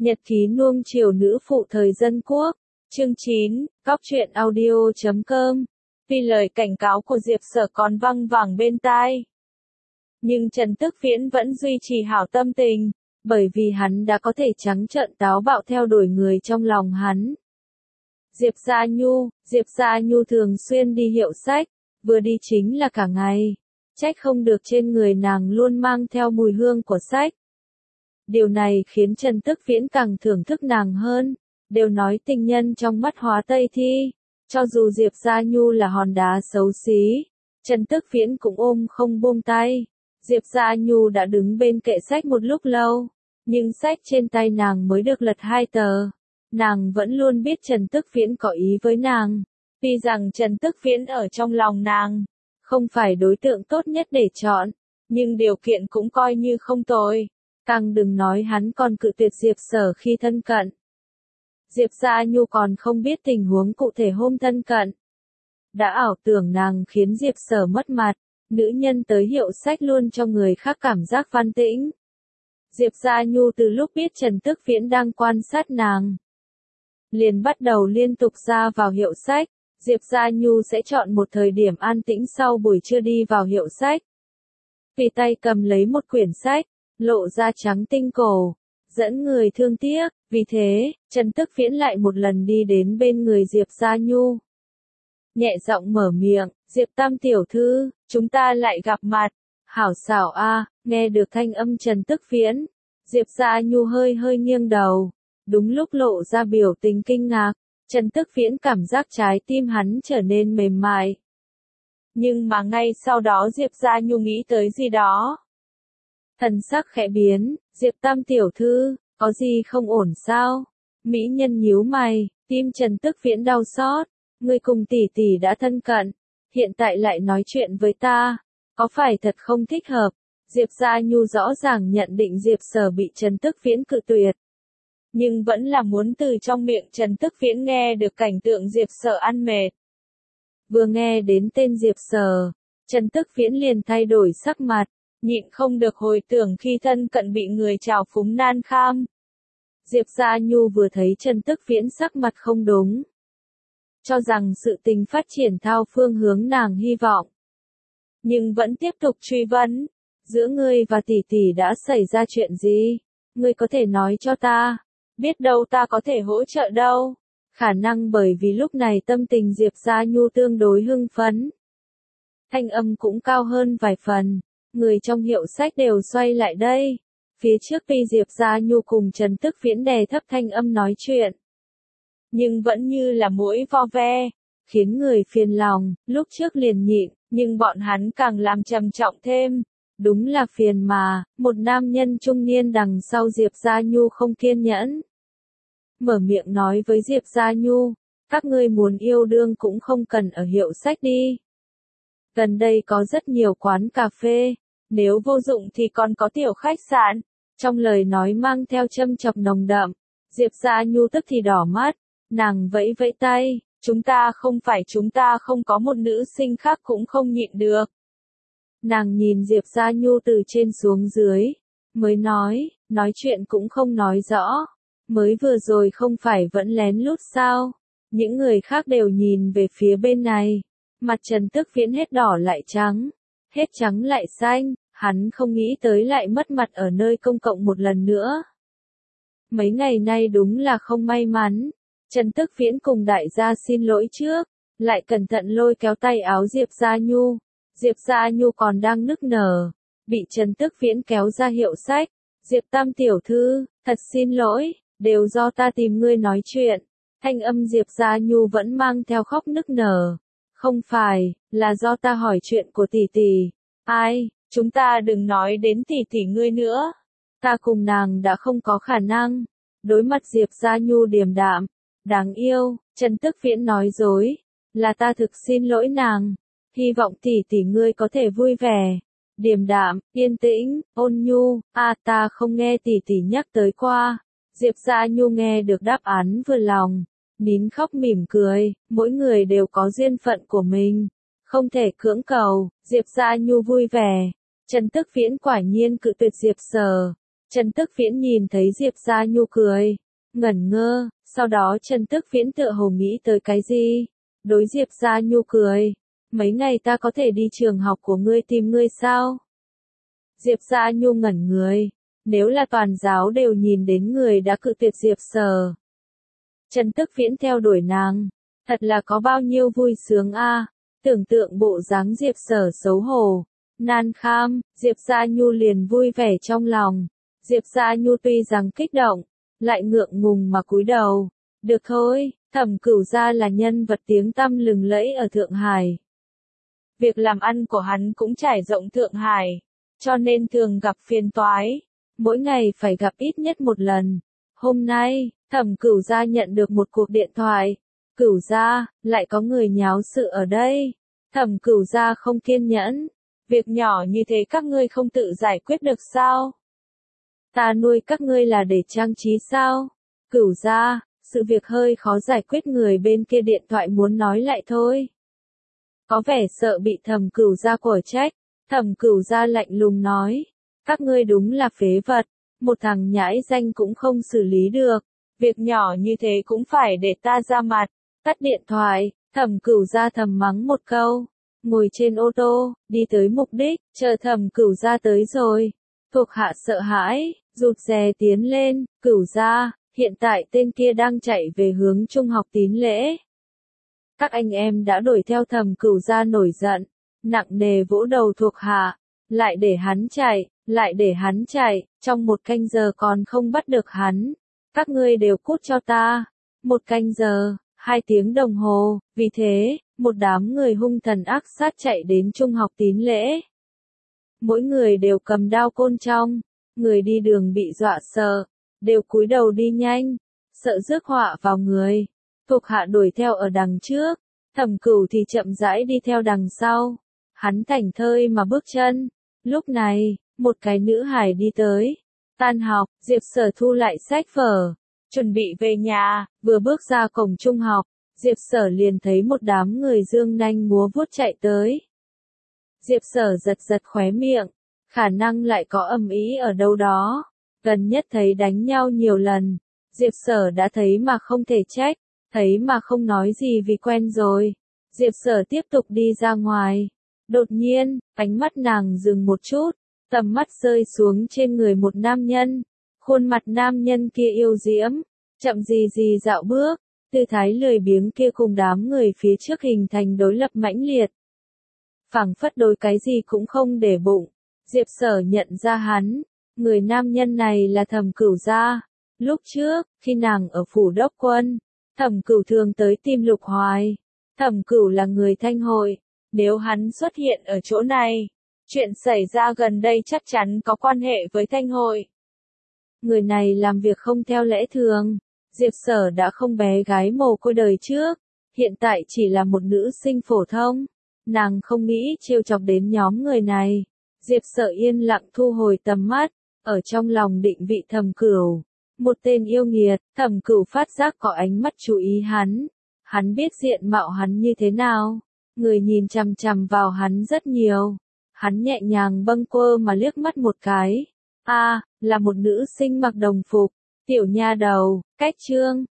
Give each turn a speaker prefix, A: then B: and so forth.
A: Nhật ký nuông chiều nữ phụ thời dân quốc. Chương 9, Cóc truyện audio.com. Vì lời cảnh cáo của Diệp Sở còn văng vẳng bên tai, nhưng Trần Tức Viễn vẫn duy trì hảo tâm tình, bởi vì hắn đã có thể trắng trợn táo bạo theo đuổi người trong lòng hắn. Diệp Gia Nhu thường xuyên đi hiệu sách, vừa đi chính là cả ngày. Trách không được trên người nàng luôn mang theo mùi hương của sách. Điều này khiến Trần Tức Viễn càng thưởng thức nàng hơn. Đều nói tình nhân trong mắt hóa Tây Thi. Cho dù Diệp Gia Nhu là hòn đá xấu xí, Trần Tức Viễn cũng ôm không buông tay. Diệp Gia Nhu đã đứng bên kệ sách một lúc lâu, nhưng sách trên tay nàng mới được lật 2 tờ. Nàng vẫn luôn biết Trần Tức Viễn có ý với nàng. Tuy rằng Trần Tức Viễn ở trong lòng nàng không phải đối tượng tốt nhất để chọn, nhưng điều kiện cũng coi như không tồi. Càng đừng nói hắn còn cự tuyệt Diệp Sở khi thân cận. Diệp Gia Nhu còn không biết tình huống cụ thể hôm thân cận. Đã ảo tưởng nàng khiến Diệp Sở mất mặt, nữ nhân tới hiệu sách luôn cho người khác cảm giác văn tĩnh. Diệp Gia Nhu từ lúc biết Trần Tức Viễn đang quan sát nàng, liền bắt đầu liên tục ra vào hiệu sách. Diệp Gia Nhu sẽ chọn một thời điểm an tĩnh sau buổi trưa đi vào hiệu sách. Tùy tay cầm lấy một quyển sách, lộ ra trắng tinh cổ, dẫn người thương tiếc. Vì thế, Trần Tức Viễn lại một lần đi đến bên người Diệp Gia Nhu. Nhẹ giọng mở miệng, Diệp Tam tiểu thư, chúng ta lại gặp mặt. Hảo xảo a. Nghe được thanh âm Trần Tức Viễn, Diệp Gia Nhu hơi nghiêng đầu. Đúng lúc lộ ra biểu tình kinh ngạc, Trần Tức Viễn cảm giác trái tim hắn trở nên mềm mại. Nhưng mà ngay sau đó Diệp Gia Nhu nghĩ tới gì đó. Thần sắc khẽ biến, Diệp Tam tiểu thư, có gì không ổn sao? Mỹ nhân nhíu mày, tim Trần Tức Viễn đau xót. Ngươi cùng tỷ tỷ đã thân cận, hiện tại lại nói chuyện với ta, có phải thật không thích hợp? Diệp Gia Nhu rõ ràng nhận định Diệp Sở bị Trần Tức Viễn cự tuyệt, nhưng vẫn là muốn từ trong miệng Trần Tức Viễn nghe được cảnh tượng Diệp Sở ăn mệt. Vừa nghe đến tên Diệp Sở, Trần Tức Viễn liền thay đổi sắc mặt, nhịn không được hồi tưởng khi thân cận bị người trào phúng nan kham. Diệp Gia Nhu vừa thấy Trần Tức Viễn sắc mặt không đúng, cho rằng sự tình phát triển theo phương hướng nàng hy vọng, nhưng vẫn tiếp tục truy vấn, giữa ngươi và tỷ tỷ đã xảy ra chuyện gì? Ngươi có thể nói cho ta, biết đâu ta có thể hỗ trợ đâu. Khả năng bởi vì lúc này tâm tình Diệp Gia Nhu tương đối hưng phấn, thanh âm cũng cao hơn vài phần. Người trong hiệu sách đều xoay lại đây. Phía trước tuy Diệp Gia Nhu cùng Trần Tức Viễn đè thấp thanh âm nói chuyện, nhưng vẫn như là mũi vo ve, khiến người phiền lòng. Lúc trước liền nhịn, nhưng bọn hắn càng làm trầm trọng thêm. Đúng là phiền mà. Một nam nhân trung niên đằng sau Diệp Gia Nhu không kiên nhẫn, mở miệng nói với Diệp Gia Nhu, các ngươi muốn yêu đương cũng không cần ở hiệu sách đi. Gần đây có rất nhiều quán cà phê, nếu vô dụng thì còn có tiểu khách sạn. Trong lời nói mang theo châm chọc nồng đậm, Diệp Gia Nhu tức thì đỏ mắt, nàng vẫy vẫy tay, chúng ta không có một nữ sinh khác cũng không nhịn được. Nàng nhìn Diệp Gia Nhu từ trên xuống dưới, mới nói chuyện cũng không nói rõ, mới vừa rồi không phải vẫn lén lút sao? Những người khác đều nhìn về phía bên này, mặt Trần Tức Viễn hết đỏ lại trắng, hết trắng lại xanh, hắn không nghĩ tới lại mất mặt ở nơi công cộng một lần nữa. Mấy ngày nay đúng là không may mắn, Trần Tức Viễn cùng đại gia xin lỗi trước, lại cẩn thận lôi kéo tay áo Diệp Gia Nhu. Diệp Gia Nhu còn đang nức nở, bị Trần Tức Viễn kéo ra hiệu sách. Diệp Tam tiểu thư, thật xin lỗi, đều do ta tìm ngươi nói chuyện. Thanh âm Diệp Gia Nhu vẫn mang theo khóc nức nở. Không phải, là do ta hỏi chuyện của tỷ tỷ. Ai, chúng ta đừng nói đến tỷ tỷ ngươi nữa. Ta cùng nàng đã không có khả năng. Đối mặt Diệp Gia Nhu điềm đạm, đáng yêu, Trần Tức Viễn nói dối, là ta thực xin lỗi nàng. Hy vọng tỷ tỷ ngươi có thể vui vẻ, điềm đạm, yên tĩnh, ôn nhu. Ta không nghe tỷ tỷ nhắc tới qua. Diệp Gia Nhu nghe được đáp án vừa lòng, nín khóc mỉm cười. Mỗi người đều có duyên phận của mình, không thể cưỡng cầu. Diệp Gia Nhu vui vẻ. Trần Tức Viễn quả nhiên cự tuyệt Diệp Sở, Trần Tức Viễn nhìn thấy Diệp Gia Nhu cười, ngẩn ngơ, sau đó Trần Tức Viễn tựa hồ nghĩ tới cái gì, đối Diệp Gia Nhu cười, mấy ngày ta có thể đi trường học của ngươi tìm ngươi sao? Diệp Gia Nhu ngẩn người, nếu là toàn giáo đều nhìn đến người đã cự tuyệt Diệp Sở. Trần Tức Viễn theo đuổi nàng, thật là có bao nhiêu vui sướng a, tưởng tượng bộ dáng Diệp Sở xấu hổ, nan kham, Diệp Gia Nhu liền vui vẻ trong lòng. Diệp Gia Nhu tuy rằng kích động, lại ngượng ngùng mà cúi đầu. Được thôi, Thẩm Cửu Gia là nhân vật tiếng tăm lừng lẫy ở Thượng Hải. Việc làm ăn của hắn cũng trải rộng Thượng Hải, cho nên thường gặp phiền toái, mỗi ngày phải gặp ít nhất một lần. Hôm nay, Thẩm Cửu Gia nhận được một cuộc điện thoại. Cửu Gia, lại có người nháo sự ở đây. Thẩm Cửu Gia không kiên nhẫn. Việc nhỏ như thế các ngươi không tự giải quyết được sao? Ta nuôi các ngươi là để trang trí sao? Cửu Gia, sự việc hơi khó giải quyết, người bên kia điện thoại muốn nói lại thôi. Có vẻ sợ bị Thẩm Cửu Gia quở trách. Thẩm Cửu Gia lạnh lùng nói. Các ngươi đúng là phế vật, một thằng nhãi danh cũng không xử lý được. Việc nhỏ như thế cũng phải để ta ra mặt. Tắt điện thoại, Thẩm Cửu Gia thầm mắng một câu. Ngồi trên ô tô, đi tới mục đích, chờ Thẩm Cửu Gia tới rồi. Thuộc hạ sợ hãi, rụt rè tiến lên, Cửu Gia, hiện tại tên kia đang chạy về hướng trung học Tín Lễ. Các anh em đã đuổi theo Thẩm Cửu Gia nổi giận, nặng nề vỗ đầu thuộc hạ, lại để hắn chạy, trong 1 canh giờ còn không bắt được hắn. Các ngươi đều cút cho ta. 1 canh giờ, 2 tiếng đồng hồ, vì thế, một đám người hung thần ác sát chạy đến trung học Tín Lễ. Mỗi người đều cầm đao côn trong, người đi đường bị dọa sợ, đều cúi đầu đi nhanh, sợ rước họa vào người. Thuộc hạ đuổi theo ở đằng trước, Thẩm Cửu thì chậm rãi đi theo đằng sau. Hắn thảnh thơi mà bước chân. Lúc này, một cái nữ hài đi tới. Tan học, Diệp Sở thu lại sách vở, chuẩn bị về nhà, vừa bước ra cổng trung học, Diệp Sở liền thấy một đám người dương nanh múa vuốt chạy tới. Diệp Sở giật giật khóe miệng, khả năng lại có ầm ĩ ở đâu đó. Gần nhất thấy đánh nhau nhiều lần, Diệp Sở đã thấy mà không thể trách, thấy mà không nói gì vì quen rồi. Diệp Sở tiếp tục đi ra ngoài. Đột nhiên, ánh mắt nàng dừng một chút, tầm mắt rơi xuống trên người một nam nhân. Khuôn mặt nam nhân kia yêu diễm, chậm gì dạo bước, tư thái lười biếng kia cùng đám người phía trước hình thành đối lập mãnh liệt. Phảng phất đối cái gì cũng không để bụng. Diệp Sở nhận ra hắn, người nam nhân này là Thẩm Cửu Gia. Lúc trước, khi nàng ở phủ đốc quân, Thẩm Cửu thường tới tìm Lục Hoài. Thẩm Cửu là người Thanh Hội, nếu hắn xuất hiện ở chỗ này, chuyện xảy ra gần đây chắc chắn có quan hệ với Thanh Hội. Người này làm việc không theo lẽ thường. Diệp Sở đã không bé gái mồ côi đời trước, hiện tại chỉ là một nữ sinh phổ thông. Nàng không nghĩ trêu chọc đến nhóm người này. Diệp Sở yên lặng thu hồi tầm mắt, ở trong lòng định vị Thẩm Cửu. Một tên yêu nghiệt, Thẩm Cửu phát giác có ánh mắt chú ý hắn. Hắn biết diện mạo hắn như thế nào. Người nhìn chằm chằm vào hắn rất nhiều. Hắn nhẹ nhàng bâng quơ mà liếc mắt một cái. Là một nữ sinh mặc đồng phục. Tiểu nha đầu, cách chương.